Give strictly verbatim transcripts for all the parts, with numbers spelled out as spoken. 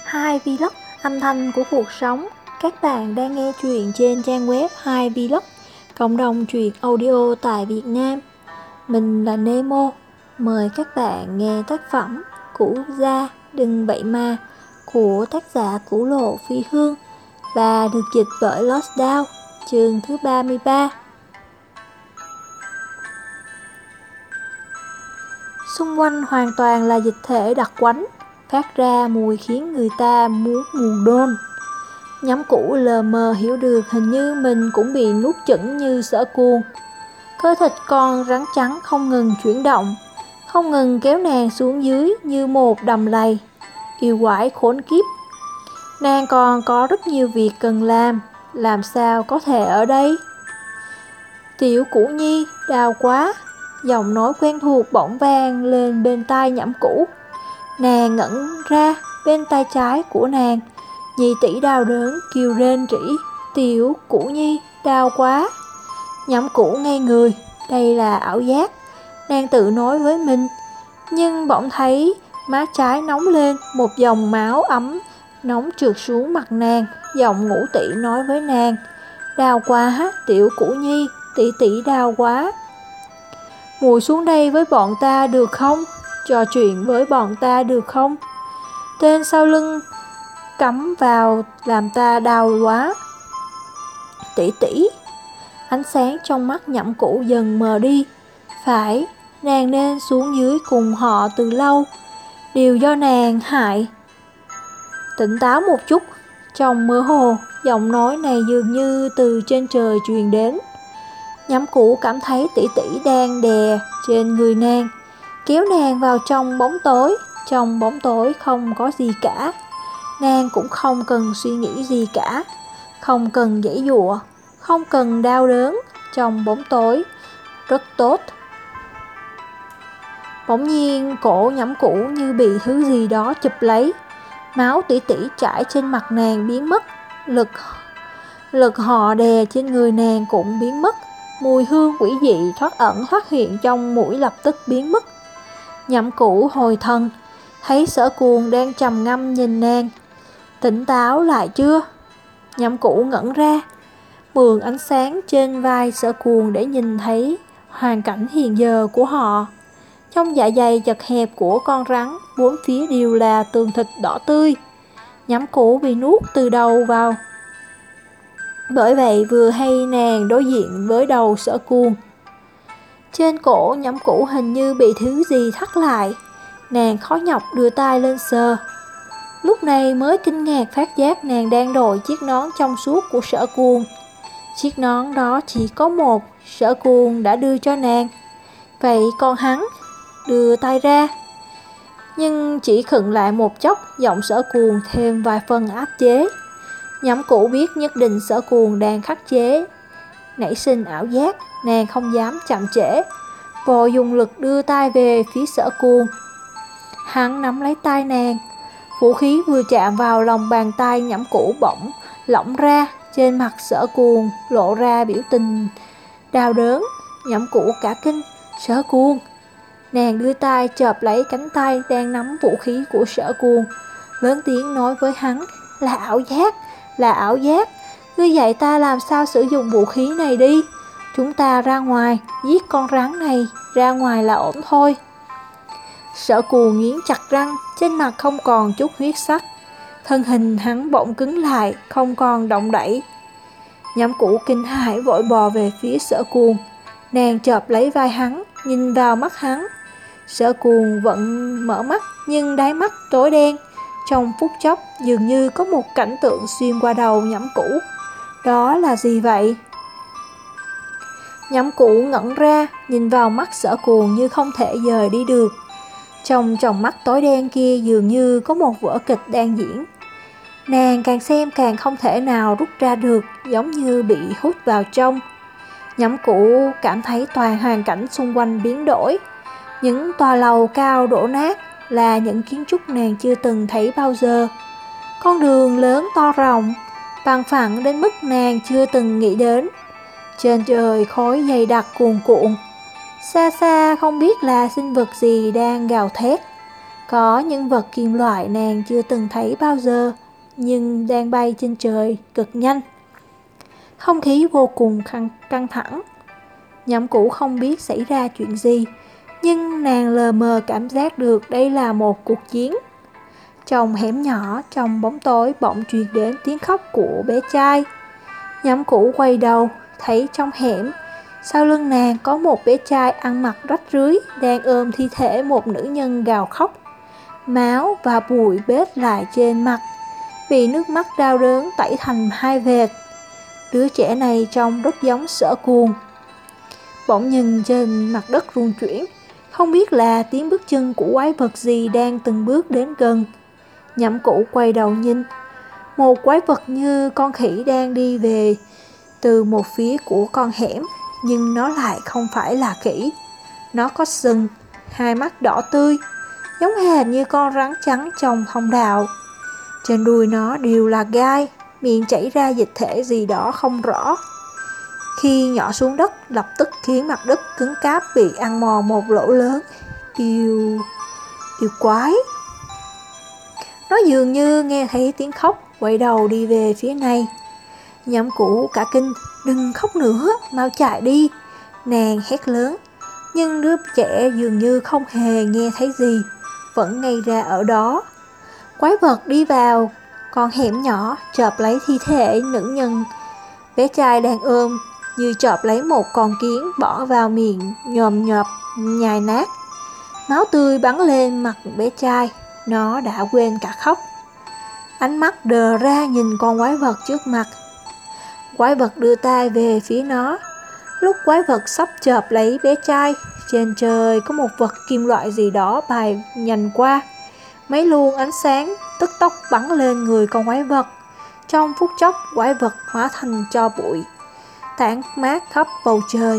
hai Vlog, âm thanh của cuộc sống. Các bạn đang nghe truyện trên trang web hai Vlog, cộng đồng truyện audio tại Việt Nam. Mình là Nemo. Mời các bạn nghe tác phẩm Cũ Gia Đừng Vậy Mà của tác giả Cửu Lộ Phi Hương và được dịch bởi Lost Down, chương thứ ba mươi ba. Xung quanh hoàn toàn là dịch thể đặc quánh, phát ra mùi khiến người ta muốn buồn nôn. Nhóm Cũ lờ mờ hiểu được hình như mình cũng bị nuốt chửng như Sở Cuồng. Cơ thịt con rắn trắng không ngừng chuyển động, không ngừng kéo nàng xuống dưới như một đầm lầy. Yêu quái khốn kiếp. Nàng còn có rất nhiều việc cần làm, làm sao có thể ở đây? Tiểu Cũ Nhi, đau quá. Giọng nói quen thuộc bỗng vang lên bên tai Nhậm Cũ. Nàng ngẩn ra, bên tay trái của nàng, Nhị tỷ đau đớn kêu rên rỉ. Tiểu Cũ Nhi, đau quá. Nhậm Cũ ngây người, đây là ảo giác, nàng tự nói với mình. Nhưng bỗng thấy má trái nóng lên, một dòng máu ấm nóng trượt xuống mặt nàng. Giọng ngũ tỷ nói với nàng, đau quá Tiểu Cũ Nhi, tỷ tỷ đau quá. Mùi xuống đây với bọn ta được không? Trò chuyện với bọn ta được không? Tên sau lưng cắm vào làm ta đau quá. Tỷ tỷ. Ánh sáng trong mắt Nhậm Cũ dần mờ đi. Phải, nàng nên xuống dưới cùng họ từ lâu. Điều do nàng hại. Tỉnh táo một chút. Trong mơ hồ, giọng nói này dường như từ trên trời truyền đến. Nhậm Cũ cảm thấy tỷ tỷ đang đè trên người nàng, kéo nàng vào trong bóng tối. Trong bóng tối không có gì cả. Nàng cũng không cần suy nghĩ gì cả, không cần giãy giụa, không cần đau đớn. Trong bóng tối rất tốt. Bỗng nhiên cổ Nhậm Cũ như bị thứ gì đó chụp lấy. Máu tỉ tỉ chảy trên mặt nàng biến mất. Lực Lực họ đè trên người nàng cũng biến mất. Mùi hương quỷ dị thoát ẩn thoát hiện trong mũi lập tức biến mất. Nhậm Cũ hồi thần, thấy Sở Cuồng đang trầm ngâm nhìn nàng. Tỉnh táo lại chưa? Nhậm Cũ ngẩn ra, mượn ánh sáng trên vai Sở Cuồng để nhìn thấy hoàn cảnh hiện giờ của họ. Trong dạ dày chật hẹp của con rắn, bốn phía đều là tường thịt đỏ tươi. Nhậm Cũ bị nuốt từ đầu vào. Bởi vậy vừa hay nàng đối diện với đầu Sở Cuồng. Trên cổ Nhậm Cũ hình như bị thứ gì thắt lại. Nàng khó nhọc đưa tay lên sờ. Lúc này mới kinh ngạc phát giác nàng đang đội chiếc nón trong suốt của Sở Cuồng. Chiếc nón đó chỉ có một, Sở Cuồng đã đưa cho nàng. Vậy còn hắn? Đưa tay ra. Nhưng chỉ khựng lại một chốc, giọng Sở Cuồng thêm vài phần áp chế. Nhậm Cũ biết nhất định Sở Cuồng đang khắc chế nảy sinh ảo giác, nàng không dám chậm trễ, vội dùng lực đưa tay về phía Sở Cuồng. Hắn nắm lấy tay nàng, vũ khí vừa chạm vào lòng bàn tay Nhậm Cũ bỗng lỏng ra. Trên mặt Sở Cuồng lộ ra biểu tình đau đớn. Nhậm Cũ cả kinh. Sở Cuồng. Nàng đưa tay chộp lấy cánh tay đang nắm vũ khí của Sở Cuồng, lớn tiếng nói với hắn, là ảo giác, là ảo giác. Ngươi dạy ta làm sao sử dụng vũ khí này đi. Chúng ta ra ngoài, giết con rắn này, ra ngoài là ổn thôi. Sở Cuồng nghiến chặt răng, trên mặt không còn chút huyết sắc. Thân hình hắn bỗng cứng lại, không còn động đậy. Nhậm Cũ kinh hãi vội bò về phía Sở Cuồng. Nàng chộp lấy vai hắn, nhìn vào mắt hắn. Sở Cuồng vẫn mở mắt, nhưng đáy mắt tối đen. Trong phút chốc dường như có một cảnh tượng xuyên qua đầu Nhậm Cũ. Đó là gì vậy? Nhậm Cũ ngẩn ra, nhìn vào mắt Sở Cuồng như không thể rời đi được. Trong tròng mắt tối đen kia dường như có một vở kịch đang diễn. Nàng càng xem càng không thể nào rút ra được, giống như bị hút vào trong. Nhậm Cũ cảm thấy toàn hoàn cảnh xung quanh biến đổi. Những tòa lầu cao đổ nát là những kiến trúc nàng chưa từng thấy bao giờ. Con đường lớn to rộng, bằng phẳng đến mức nàng chưa từng nghĩ đến. Trên trời khói dày đặc cuồn cuộn. Xa xa không biết là sinh vật gì đang gào thét. Có những vật kim loại nàng chưa từng thấy bao giờ, nhưng đang bay trên trời cực nhanh. Không khí vô cùng căng, căng thẳng. Nhậm Cũ không biết xảy ra chuyện gì, nhưng nàng lờ mờ cảm giác được đây là một cuộc chiến. Trong hẻm nhỏ, trong bóng tối bỗng truyền đến tiếng khóc của bé trai. Nhậm Cũ quay đầu, thấy trong hẻm, sau lưng nàng có một bé trai ăn mặc rách rưới đang ôm thi thể một nữ nhân gào khóc. Máu và bụi bết lại trên mặt, vì nước mắt đau đớn tẩy thành hai vệt. Đứa trẻ này trông rất giống Sở Cuồng. Bỗng nhìn trên mặt đất rung chuyển, không biết là tiếng bước chân của quái vật gì đang từng bước đến gần. Nhậm Cũ quay đầu nhìn, một quái vật như con khỉ đang đi về từ một phía của con hẻm, nhưng nó lại không phải là khỉ. Nó có sừng, hai mắt đỏ tươi, giống hệt như con rắn trắng trong thông đạo. Trên đuôi nó đều là gai, miệng chảy ra dịch thể gì đó không rõ. Khi nhỏ xuống đất, lập tức khiến mặt đất cứng cáp bị ăn mòn một lỗ lớn. Yêu... yêu quái. Nó dường như nghe thấy tiếng khóc, quay đầu đi về phía này. Nhậm Cũ cả kinh, đừng khóc nữa, mau chạy đi, nàng hét lớn. Nhưng đứa trẻ dường như không hề nghe thấy gì, vẫn ngây ra ở đó. Quái vật đi vào con hẻm nhỏ, chộp lấy thi thể nữ nhân bé trai đang ôm, như chộp lấy một con kiến bỏ vào miệng nhòm nhòp nhai nát. Máu tươi bắn lên mặt bé trai, nó đã quên cả khóc. Ánh mắt đờ ra nhìn con quái vật trước mặt. Quái vật đưa tay về phía nó. Lúc quái vật sắp chộp lấy bé trai, trên trời có một vật kim loại gì đó bay nhanh qua. Mấy luồng ánh sáng tức tốc bắn lên người con quái vật. Trong phút chốc, quái vật hóa thành tro bụi, tản mát khắp bầu trời.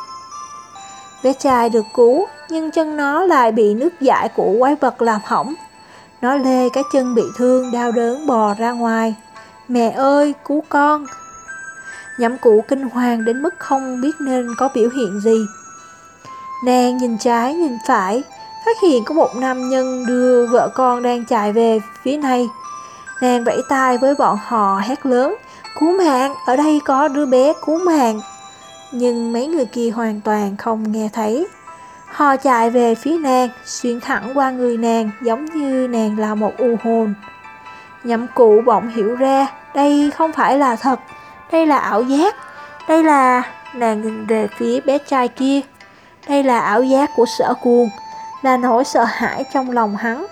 Bé trai được cứu, nhưng chân nó lại bị nước dãi của quái vật làm hỏng. Nó lê cái chân bị thương, đau đớn bò ra ngoài. Mẹ ơi, cứu con! Nhậm Cũ kinh hoàng đến mức không biết nên có biểu hiện gì. Nàng nhìn trái nhìn phải, phát hiện có một nam nhân đưa vợ con đang chạy về phía này. Nàng vẫy tay với bọn họ hét lớn, cứu mạng, ở đây có đứa bé, cứu mạng. Nhưng mấy người kia hoàn toàn không nghe thấy. Họ chạy về phía nàng, xuyên thẳng qua người nàng, giống như nàng là một u hồn. Nhậm Cũ bỗng hiểu ra, đây không phải là thật, đây là ảo giác. Đây là... Nàng nhìn về phía bé trai kia. Đây là ảo giác của Sở Cuồng, là nỗi sợ hãi trong lòng hắn.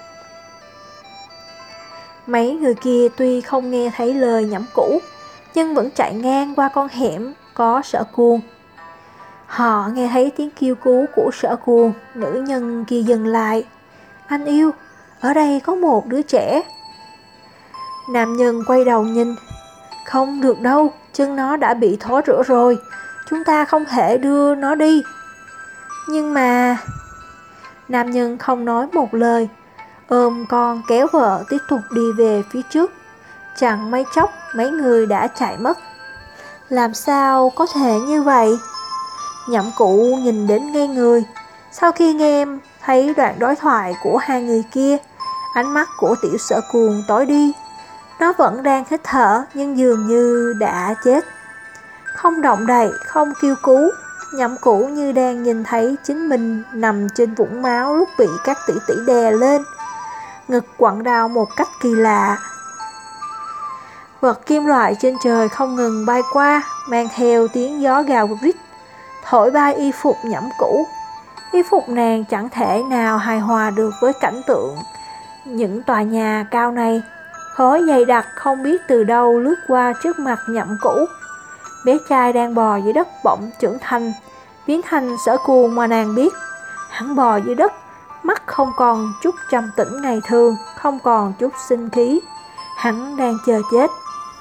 Mấy người kia tuy không nghe thấy lời Nhậm Cũ, nhưng vẫn chạy ngang qua con hẻm có Sở Cuồng. Họ nghe thấy tiếng kêu cứu của Sở Cuồng. Nữ nhân kia dừng lại. Anh yêu, ở đây có một đứa trẻ. Nam nhân quay đầu nhìn. Không được đâu, chân nó đã bị thối rữa rồi, chúng ta không thể đưa nó đi. Nhưng mà... Nam nhân không nói một lời, ôm con kéo vợ tiếp tục đi về phía trước. Chẳng mấy chốc mấy người đã chạy mất. Làm sao có thể như vậy? Nhậm Cũ nhìn đến ngây người. Sau khi nghe thấy đoạn đối thoại của hai người kia, ánh mắt của tiểu Sở Cuồng tối đi. Nó vẫn đang hít thở, nhưng dường như đã chết. Không động đậy, không kêu cứu. Nhậm Cũ như đang nhìn thấy chính mình nằm trên vũng máu lúc bị các tỷ tỷ đè lên. Ngực quặn đau một cách kỳ lạ. Vật kim loại trên trời không ngừng bay qua, mang theo tiếng gió gào rít, thổi bay y phục Nhậm Cũ. Y phục nàng chẳng thể nào hài hòa được với cảnh tượng những tòa nhà cao này. Khói dày đặc không biết từ đâu lướt qua trước mặt Nhậm Cũ. Bé trai đang bò dưới đất bỗng trưởng thành, biến thành Sở Cuồng mà nàng biết. Hắn bò dưới đất, mắt không còn chút trầm tĩnh ngày thường, không còn chút sinh khí. Hắn đang chờ chết.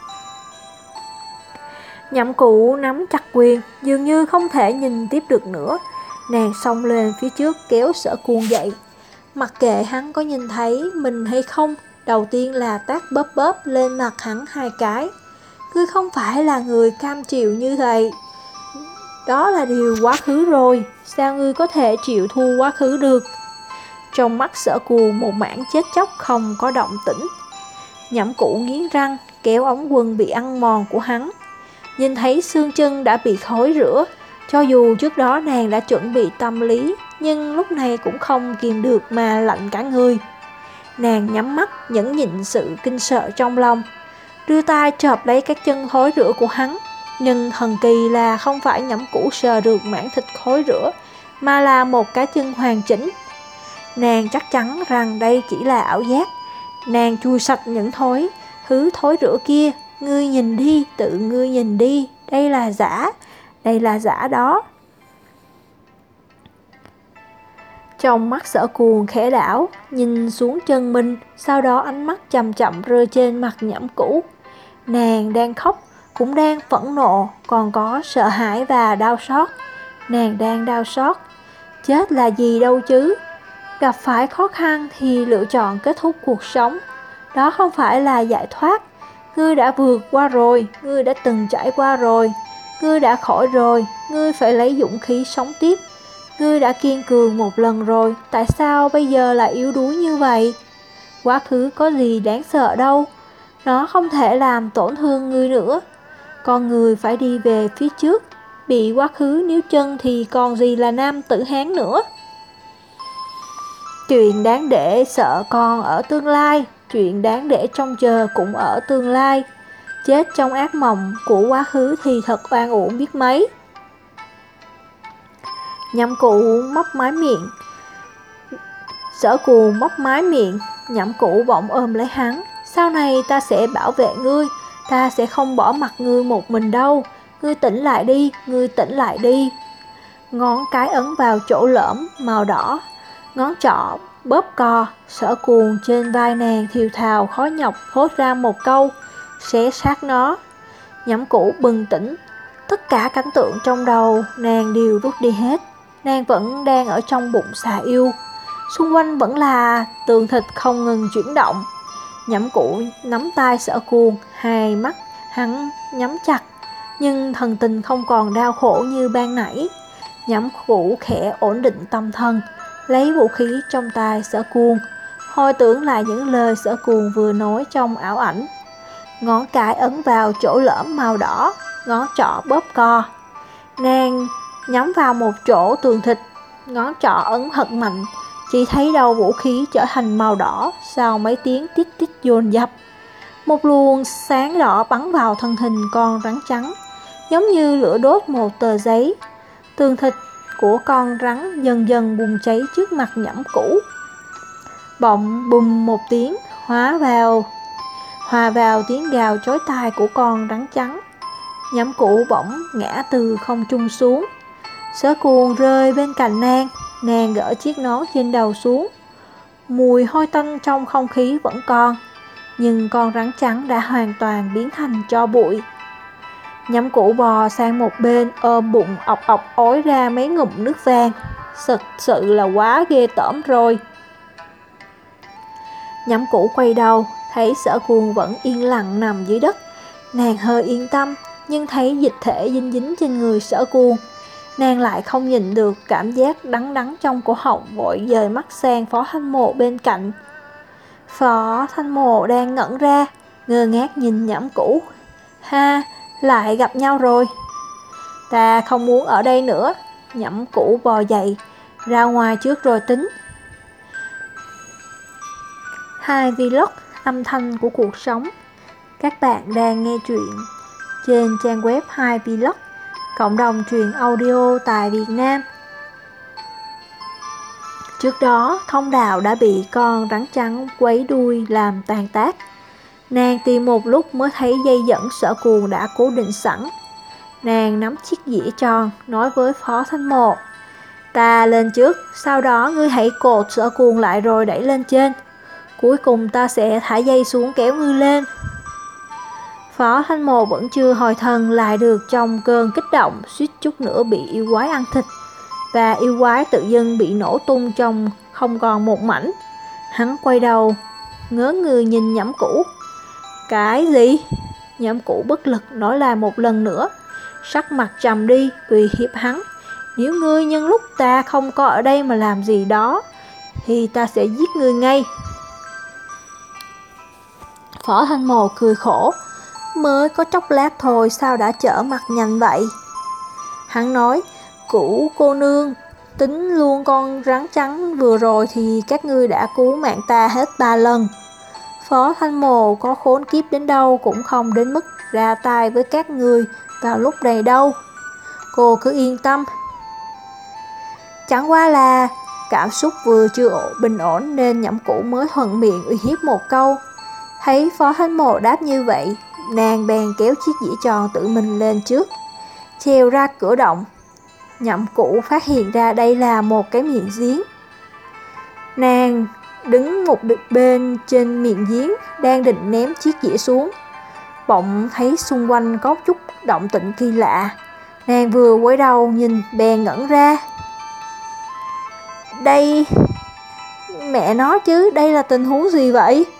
Nhậm Cũ nắm chặt quyền, dường như không thể nhìn tiếp được nữa. Nàng xông lên phía trước kéo Sở Cuồng dậy. Mặc kệ hắn có nhìn thấy mình hay không, đầu tiên là tát bóp bóp lên mặt hắn hai cái. Ngươi không phải là người cam chịu như vậy. Đó là điều quá khứ rồi, sao ngươi có thể chịu thua quá khứ được? Trong mắt Sở Cuồng một mảng chết chóc không có động tĩnh. Nhậm Cũ nghiến răng kéo ống quần bị ăn mòn của hắn. Nhìn thấy xương chân đã bị khói rửa, cho dù trước đó nàng đã chuẩn bị tâm lý, nhưng lúc này cũng không kìm được mà lạnh cả người. Nàng nhắm mắt nhẫn nhịn sự kinh sợ trong lòng, đưa tay chộp lấy các chân khói rửa của hắn. Nhưng thần kỳ là không phải Nhậm Cũ sờ được mảng thịt khói rửa, mà là một cái chân hoàn chỉnh. Nàng chắc chắn rằng đây chỉ là ảo giác. Nàng chui sạch những thối thứ thối rửa kia. Ngươi nhìn đi, tự ngươi nhìn đi, đây là giả, đây là giả đó. Trong mắt Sở Cuồng khẽ đảo, nhìn xuống chân mình, sau đó ánh mắt chậm chậm rơi trên mặt Nhậm Cũ. Nàng đang khóc, cũng đang phẫn nộ, còn có sợ hãi và đau xót. Nàng đang đau xót. Chết là gì đâu chứ? Gặp phải khó khăn thì lựa chọn kết thúc cuộc sống. Đó không phải là giải thoát. Ngươi đã vượt qua rồi, ngươi đã từng trải qua rồi, ngươi đã khỏi rồi, ngươi phải lấy dũng khí sống tiếp. Ngươi đã kiên cường một lần rồi, tại sao bây giờ lại yếu đuối như vậy? Quá khứ có gì đáng sợ đâu, nó không thể làm tổn thương ngươi nữa. Con người phải đi về phía trước, bị quá khứ níu chân thì còn gì là nam tử Hán nữa. Chuyện đáng để sợ còn ở tương lai, chuyện đáng để trông chờ cũng ở tương lai. Chết trong ác mộng của quá khứ thì thật oan uổng biết mấy. Nhậm Cũ móc mái miệng. Sở Cuồng móc mái miệng. Nhậm Cũ bỗng ôm lấy hắn. Sau này ta sẽ bảo vệ ngươi, ta sẽ không bỏ mặc ngươi một mình đâu. Ngươi tỉnh lại đi, ngươi tỉnh lại đi. Ngón cái ấn vào chỗ lõm màu đỏ, ngón trỏ bóp co. Sở Cuồng trên vai nàng thiều thào khó nhọc thốt ra một câu, xé xác nó. Nhậm Cũ bừng tỉnh. Tất cả cảnh tượng trong đầu nàng đều rút đi hết. Nàng vẫn đang ở trong bụng xà yêu. Xung quanh vẫn là tường thịt không ngừng chuyển động. Nhậm Cũ nắm tay Sở Cuồng, hai mắt hắn nhắm chặt, nhưng thần tình không còn đau khổ như ban nãy. Nhậm Cũ khẽ ổn định tâm thần, lấy vũ khí trong tay Sở Cuồng, hồi tưởng lại những lời Sở Cuồng vừa nói trong ảo ảnh. Ngón cái ấn vào chỗ lõm màu đỏ, ngón trỏ bóp co. Nàng nhắm vào một chỗ tường thịt, ngón trỏ ấn thật mạnh, chỉ thấy đầu vũ khí trở thành màu đỏ. Sau mấy tiếng tít tít dồn dập, một luồng sáng đỏ bắn vào thân hình con rắn trắng, giống như lửa đốt một tờ giấy. Tường thịt của con rắn dần dần bùng cháy trước mặt Nhậm Cũ. Bỗng bùm một tiếng, hóa vào hòa vào tiếng gào chói tai của con rắn trắng. Nhậm Cũ bỗng ngã từ không trung xuống. Sở Cuồng rơi bên cạnh nàng, nàng gỡ chiếc nón trên đầu xuống. Mùi hôi tanh trong không khí vẫn còn, nhưng con rắn trắng đã hoàn toàn biến thành tro bụi. Nhậm Cũ bò sang một bên, ôm bụng ọc ọc ói ra mấy ngụm nước vàng. Thực sự là quá ghê tởm rồi. Nhậm Cũ quay đầu, thấy Sở Cuồng vẫn yên lặng nằm dưới đất. Nàng hơi yên tâm, nhưng thấy dịch thể dính dính trên người Sở Cuồng, nàng lại không nhìn được cảm giác đắng đắng trong cổ họng, vội dời mắt sang Phó Thanh Mộ bên cạnh. Phó Thanh Mộ đang ngẩn ra, ngơ ngác nhìn Nhậm Cũ. Ha, lại gặp nhau rồi. Ta không muốn ở đây nữa. Nhậm Cũ bò dậy, ra ngoài trước rồi tính. Hai vlog âm thanh của cuộc sống. Các bạn đang nghe truyện trên trang web hai vlog, cộng đồng truyện audio tại Việt Nam. Trước đó, Thông Đạo đã bị con rắn trắng quấy đuôi làm tàn tác. Nàng tìm một lúc mới thấy dây dẫn Sở Cuồng đã cố định sẵn. Nàng nắm chiếc dĩa tròn, nói với Phó Thanh Mộ: Ta lên trước, sau đó ngươi hãy cột Sở Cuồng lại rồi đẩy lên trên. Cuối cùng ta sẽ thả dây xuống kéo ngươi lên. Phó Thanh Mộ vẫn chưa hồi thần lại được trong cơn kích động, suýt chút nữa bị yêu quái ăn thịt. Và yêu quái tự dưng bị nổ tung trong không còn một mảnh. Hắn quay đầu, ngớ người nhìn Nhậm Cũ. Cái gì? Nhậm Cũ bất lực nói lại một lần nữa, sắc mặt trầm đi, uy hiếp hắn. Nếu ngươi nhân lúc ta không có ở đây mà làm gì đó, thì ta sẽ giết ngươi ngay. Phó Thanh Mồ cười khổ, mới có chốc lát thôi sao đã trở mặt nhanh vậy? Hắn nói, Cửu cô nương, tính luôn con rắn trắng vừa rồi thì các ngươi đã cứu mạng ta hết ba lần. Phó Thanh Mồ có khốn kiếp đến đâu cũng không đến mức ra tay với các ngươi vào lúc này đâu. Cô cứ yên tâm. Chẳng qua là cảm xúc vừa chưa bình ổn nên Nhậm Cũ mới thuận miệng uy hiếp một câu. Thấy Phó Thanh Mồ đáp như vậy, nàng bèn kéo chiếc dĩa tròn tự mình lên trước, treo ra cửa động. Nhậm Cũ phát hiện ra đây là một cái miệng giếng. Nàng đứng một bên trên miệng giếng, đang định ném chiếc dĩa xuống. Bỗng thấy xung quanh có chút động tĩnh kỳ lạ. Nàng vừa quay đầu nhìn bèn ngẩn ra. Đây... Mẹ nó chứ, đây là tình huống gì vậy?